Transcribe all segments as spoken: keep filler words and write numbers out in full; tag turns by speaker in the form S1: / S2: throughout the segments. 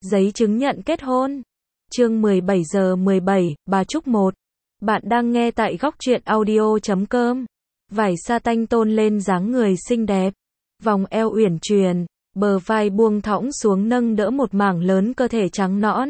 S1: Giấy chứng nhận kết hôn. Chương mười bảy giờ mười bảy, bà Trúc một. Bạn đang nghe tại góc truyện audio chấm com. Vải sa tanh tôn lên dáng người xinh đẹp. Vòng eo uyển chuyển, bờ vai buông thõng xuống nâng đỡ một mảng lớn cơ thể trắng nõn.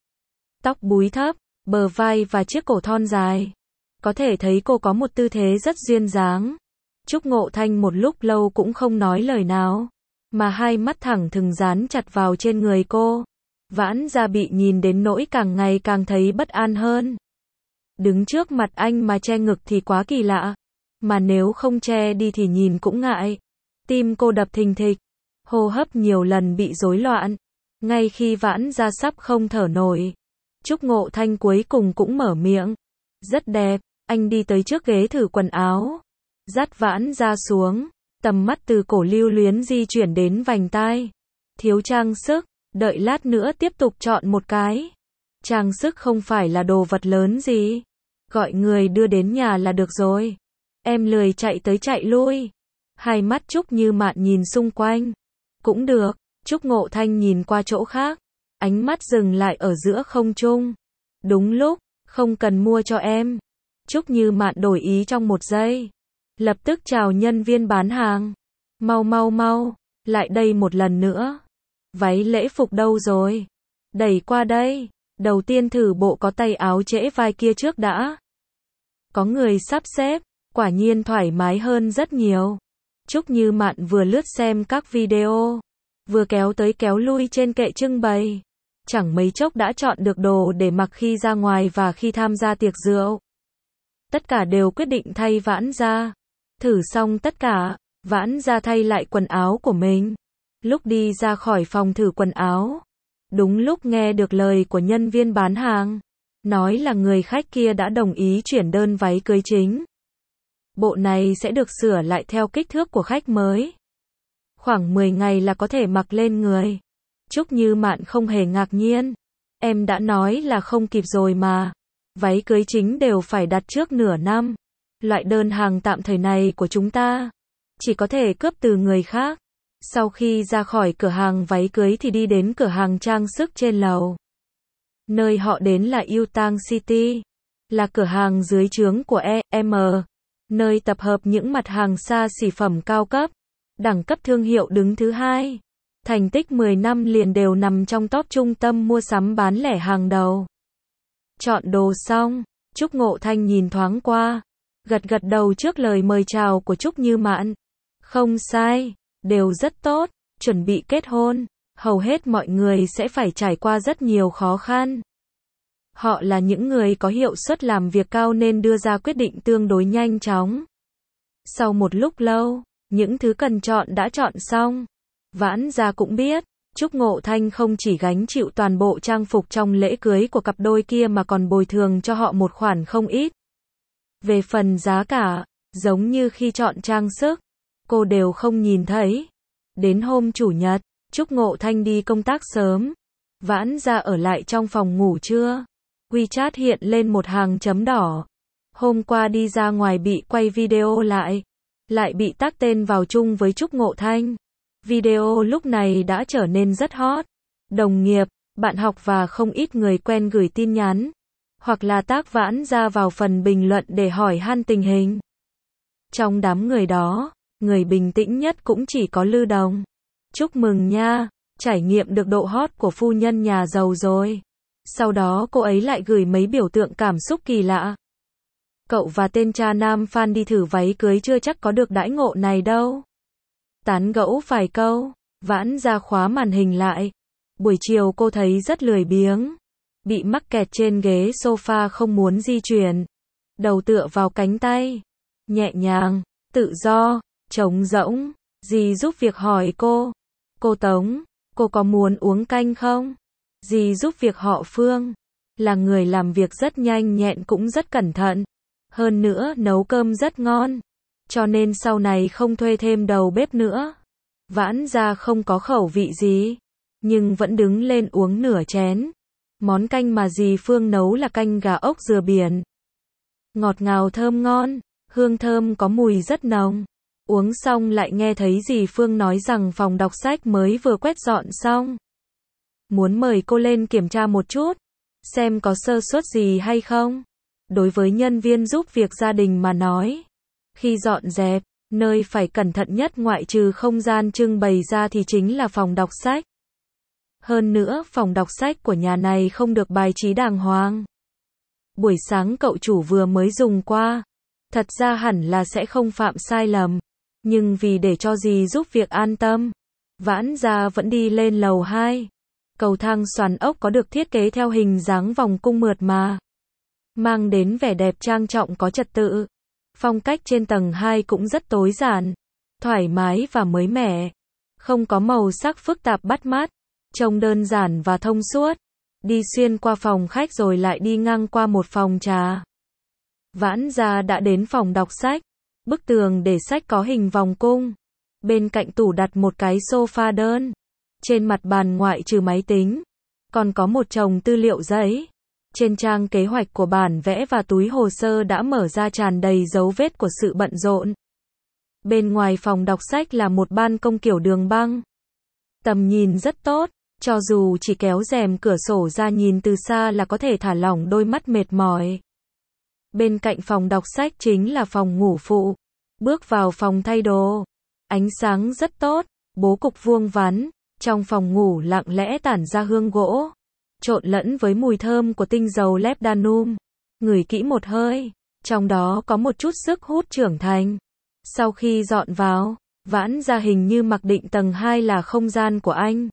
S1: Tóc búi thấp, bờ vai và chiếc cổ thon dài. Có thể thấy cô có một tư thế rất duyên dáng. Trúc Ngộ Thanh một lúc lâu cũng không nói lời nào, mà hai mắt thẳng thừng dán chặt vào trên người cô. Vãn Gia bị nhìn đến nỗi càng ngày càng thấy bất an hơn. Đứng trước mặt anh mà che ngực thì quá kỳ lạ, mà nếu không che đi thì nhìn cũng ngại. Tim cô đập thình thịch, hô hấp nhiều lần bị rối loạn. Ngay khi Vãn Gia sắp không thở nổi, Trúc Ngộ Thanh cuối cùng cũng mở miệng. Rất đẹp. Anh đi tới trước ghế thử quần áo, dắt Vãn Gia xuống, tầm mắt từ cổ lưu luyến di chuyển đến vành tai. Thiếu trang sức, đợi lát nữa tiếp tục chọn một cái. Trang sức không phải là đồ vật lớn gì, gọi người đưa đến nhà là được rồi. Em lười chạy tới chạy lui. Hai mắt Trúc Như Mạn nhìn xung quanh. Cũng được. Trúc Ngộ Thanh nhìn qua chỗ khác, ánh mắt dừng lại ở giữa không trung. Đúng lúc, không cần mua cho em. Trúc Như Mạn đổi ý trong một giây, lập tức chào nhân viên bán hàng. Mau mau mau, lại đây một lần nữa. Váy lễ phục đâu rồi? Đẩy qua đây. Đầu tiên thử bộ có tay áo trễ vai kia trước đã. Có người sắp xếp, quả nhiên thoải mái hơn rất nhiều. Trúc Như Mạn vừa lướt xem các video, vừa kéo tới kéo lui trên kệ trưng bày. Chẳng mấy chốc đã chọn được đồ để mặc khi ra ngoài và khi tham gia tiệc rượu. Tất cả đều quyết định thay Vãn Gia. Thử xong tất cả, Vãn Gia thay lại quần áo của mình. Lúc đi ra khỏi phòng thử quần áo, đúng lúc nghe được lời của nhân viên bán hàng, nói là người khách kia đã đồng ý chuyển đơn váy cưới chính. Bộ này sẽ được sửa lại theo kích thước của khách mới. Khoảng mười ngày là có thể mặc lên người. Trúc Như Mạn không hề ngạc nhiên. Em đã nói là không kịp rồi mà. Váy cưới chính đều phải đặt trước nửa năm. Loại đơn hàng tạm thời này của chúng ta chỉ có thể cướp từ người khác. Sau khi ra khỏi cửa hàng váy cưới thì đi đến cửa hàng trang sức trên lầu. Nơi họ đến là Yutang City, là cửa hàng dưới trướng của e em, nơi tập hợp những mặt hàng xa xỉ phẩm cao cấp, đẳng cấp thương hiệu đứng thứ hai. Thành tích mười năm liền đều nằm trong top trung tâm mua sắm bán lẻ hàng đầu. Chọn đồ xong, Trúc Ngộ Thanh nhìn thoáng qua, gật gật đầu trước lời mời chào của Trúc Như Mạn. Không sai, đều rất tốt. Chuẩn bị kết hôn, hầu hết mọi người sẽ phải trải qua rất nhiều khó khăn. Họ là những người có hiệu suất làm việc cao nên đưa ra quyết định tương đối nhanh chóng. Sau một lúc lâu, những thứ cần chọn đã chọn xong. Vãn Gia cũng biết, Trúc Ngộ Thanh không chỉ gánh chịu toàn bộ trang phục trong lễ cưới của cặp đôi kia mà còn bồi thường cho họ một khoản không ít. Về phần giá cả, giống như khi chọn trang sức, cô đều không nhìn thấy. Đến hôm chủ nhật, Trúc Ngộ Thanh đi công tác sớm. Vãn Gia ở lại trong phòng ngủ trưa. WeChat hiện lên một hàng chấm đỏ. Hôm qua đi ra ngoài bị quay video lại, lại bị tag tên vào chung với Trúc Ngộ Thanh. Video lúc này đã trở nên rất hot. Đồng nghiệp, bạn học và không ít người quen gửi tin nhắn, hoặc là tag Vãn Gia vào phần bình luận để hỏi han tình hình. Trong đám người đó, người bình tĩnh nhất cũng chỉ có Lư Đồng. Chúc mừng nha, trải nghiệm được độ hot của phu nhân nhà giàu rồi. Sau đó cô ấy lại gửi mấy biểu tượng cảm xúc kỳ lạ. Cậu và tên cha nam fan đi thử váy cưới chưa chắc có được đãi ngộ này đâu. Tán gẫu vài câu, Vãn Gia khóa màn hình lại. Buổi chiều cô thấy rất lười biếng, bị mắc kẹt trên ghế sofa không muốn di chuyển. Đầu tựa vào cánh tay, nhẹ nhàng, tự do, trống rỗng. Dì giúp việc hỏi cô. Cô Tống, cô có muốn uống canh không? Dì giúp việc họ Phương, là người làm việc rất nhanh nhẹn cũng rất cẩn thận. Hơn nữa nấu cơm rất ngon, cho nên sau này không thuê thêm đầu bếp nữa. Vãn Gia không có khẩu vị gì, nhưng vẫn đứng lên uống nửa chén. Món canh mà dì Phương nấu là canh gà ốc dừa biển. Ngọt ngào thơm ngon, hương thơm có mùi rất nồng. Uống xong lại nghe thấy dì Phương nói rằng phòng đọc sách mới vừa quét dọn xong. muốn mời cô lên kiểm tra một chút, xem có sơ suất gì hay không. Đối với nhân viên giúp việc gia đình mà nói, khi dọn dẹp, nơi phải cẩn thận nhất ngoại trừ không gian trưng bày ra thì chính là phòng đọc sách. Hơn nữa, phòng đọc sách của nhà này không được bài trí đàng hoàng. Buổi sáng cậu chủ vừa mới dùng qua, thật ra hẳn là sẽ không phạm sai lầm, nhưng vì để cho dì giúp việc an tâm, Vãn Gia vẫn đi lên lầu hai. Cầu thang xoắn ốc có được thiết kế theo hình dáng vòng cung mượt mà, mang đến vẻ đẹp trang trọng có trật tự. Phong cách trên tầng hai cũng rất tối giản, thoải mái và mới mẻ, không có màu sắc phức tạp bắt mắt, trông đơn giản và thông suốt. Đi xuyên qua phòng khách rồi lại đi ngang qua một phòng trà. Vãn Gia đã đến phòng đọc sách. Bức tường để sách có hình vòng cung. Bên cạnh tủ đặt một cái sofa đơn. Trên mặt bàn ngoại trừ máy tính, còn có một chồng tư liệu giấy. Trên trang kế hoạch của bản vẽ và túi hồ sơ đã mở ra tràn đầy dấu vết của sự bận rộn. Bên ngoài phòng đọc sách là một ban công kiểu đường băng. Tầm nhìn rất tốt, cho dù chỉ kéo rèm cửa sổ ra nhìn từ xa là có thể thả lỏng đôi mắt mệt mỏi. Bên cạnh phòng đọc sách chính là phòng ngủ phụ. Bước vào phòng thay đồ, ánh sáng rất tốt, bố cục vuông vắn, trong phòng ngủ lặng lẽ tản ra hương gỗ, trộn lẫn với mùi thơm của tinh dầu Labdanum. Ngửi kỹ một hơi, trong đó có một chút sức hút trưởng thành. Sau khi dọn vào, Vãn Gia hình như mặc định tầng hai là không gian của anh.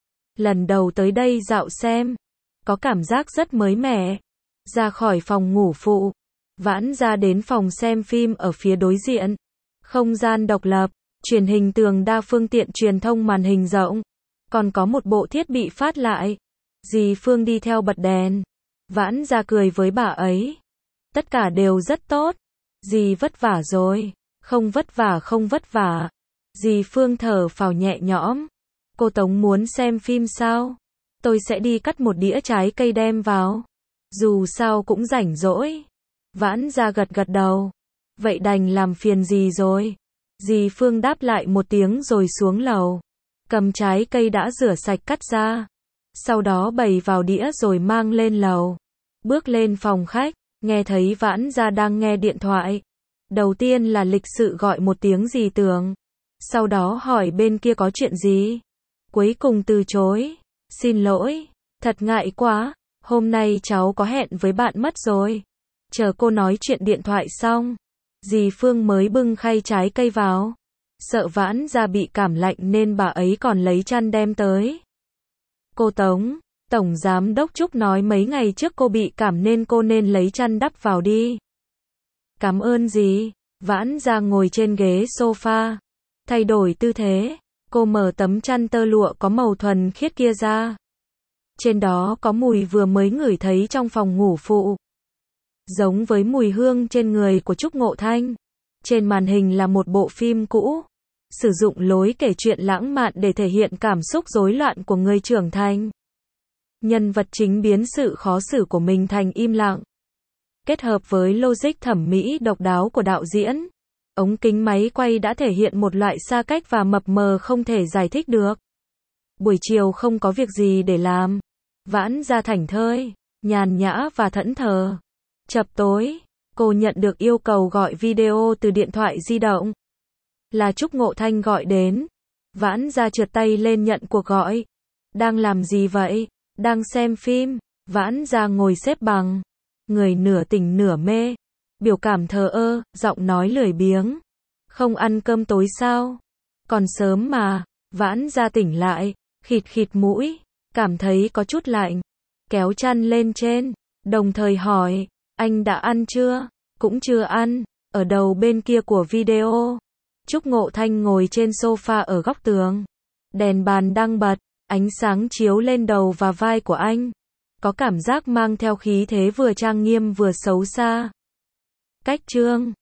S1: Lần đầu tới đây dạo xem, có cảm giác rất mới mẻ. Ra khỏi phòng ngủ phụ, Vãn Gia đến phòng xem phim ở phía đối diện. Không gian độc lập, truyền hình tường đa phương tiện truyền thông màn hình rộng, còn có một bộ thiết bị phát lại. Dì Phương đi theo bật đèn. Vãn Gia cười với bà ấy. Tất cả đều rất tốt. Dì vất vả rồi. Không vất vả không vất vả. Dì Phương thở phào nhẹ nhõm. Cô Tống muốn xem phim sao? Tôi sẽ đi cắt một đĩa trái cây đem vào. Dù sao cũng rảnh rỗi. Vãn Gia gật gật đầu. Vậy đành làm phiền dì rồi. Dì Phương đáp lại một tiếng rồi xuống lầu. Cầm trái cây đã rửa sạch cắt ra. Sau đó bày vào đĩa rồi mang lên lầu. Bước lên phòng khách, nghe thấy Vãn Gia đang nghe điện thoại. Đầu tiên là lịch sự gọi một tiếng dì Tường. Sau đó hỏi bên kia có chuyện gì. Cuối cùng từ chối. Xin lỗi, thật ngại quá, hôm nay cháu có hẹn với bạn mất rồi. Chờ cô nói chuyện điện thoại xong, dì Phương mới bưng khay trái cây vào. Sợ Vãn Gia bị cảm lạnh nên bà ấy còn lấy chăn đem tới. Cô Tống, Tổng Giám Đốc Trúc nói mấy ngày trước cô bị cảm nên cô nên lấy chăn đắp vào đi. Cảm ơn dì. Vãn Gia ngồi trên ghế sofa, thay đổi tư thế. Cô mở tấm chăn tơ lụa có màu thuần khiết kia ra. Trên đó có mùi vừa mới ngửi thấy trong phòng ngủ phụ. Giống với mùi hương trên người của Trúc Ngộ Thanh. Trên màn hình là một bộ phim cũ. Sử dụng lối kể chuyện lãng mạn để thể hiện cảm xúc rối loạn của người trưởng thành. Nhân vật chính biến sự khó xử của mình thành im lặng. Kết hợp với logic thẩm mỹ độc đáo của đạo diễn. Ống kính máy quay đã thể hiện một loại xa cách và mập mờ không thể giải thích được. Buổi chiều không có việc gì để làm. Vãn Gia thảnh thơi, nhàn nhã và thẫn thờ. Chập tối, cô nhận được yêu cầu gọi video từ điện thoại di động. Là Trúc Ngộ Thanh gọi đến. Vãn Gia trượt tay lên nhận cuộc gọi. Đang làm gì vậy? Đang xem phim. Vãn Gia ngồi xếp bằng. Người nửa tỉnh nửa mê. Biểu cảm thờ ơ, giọng nói lười biếng. Không ăn cơm tối sao? Còn sớm mà. Vãn Gia tỉnh lại, khịt khịt mũi, cảm thấy có chút lạnh. Kéo chăn lên trên, đồng thời hỏi, anh đã ăn chưa? Cũng chưa ăn. Ở đầu bên kia của video, Trúc Ngộ Thanh ngồi trên sofa ở góc tường. Đèn bàn đang bật, ánh sáng chiếu lên đầu và vai của anh. Có cảm giác mang theo khí thế vừa trang nghiêm vừa xấu xa. Cách chương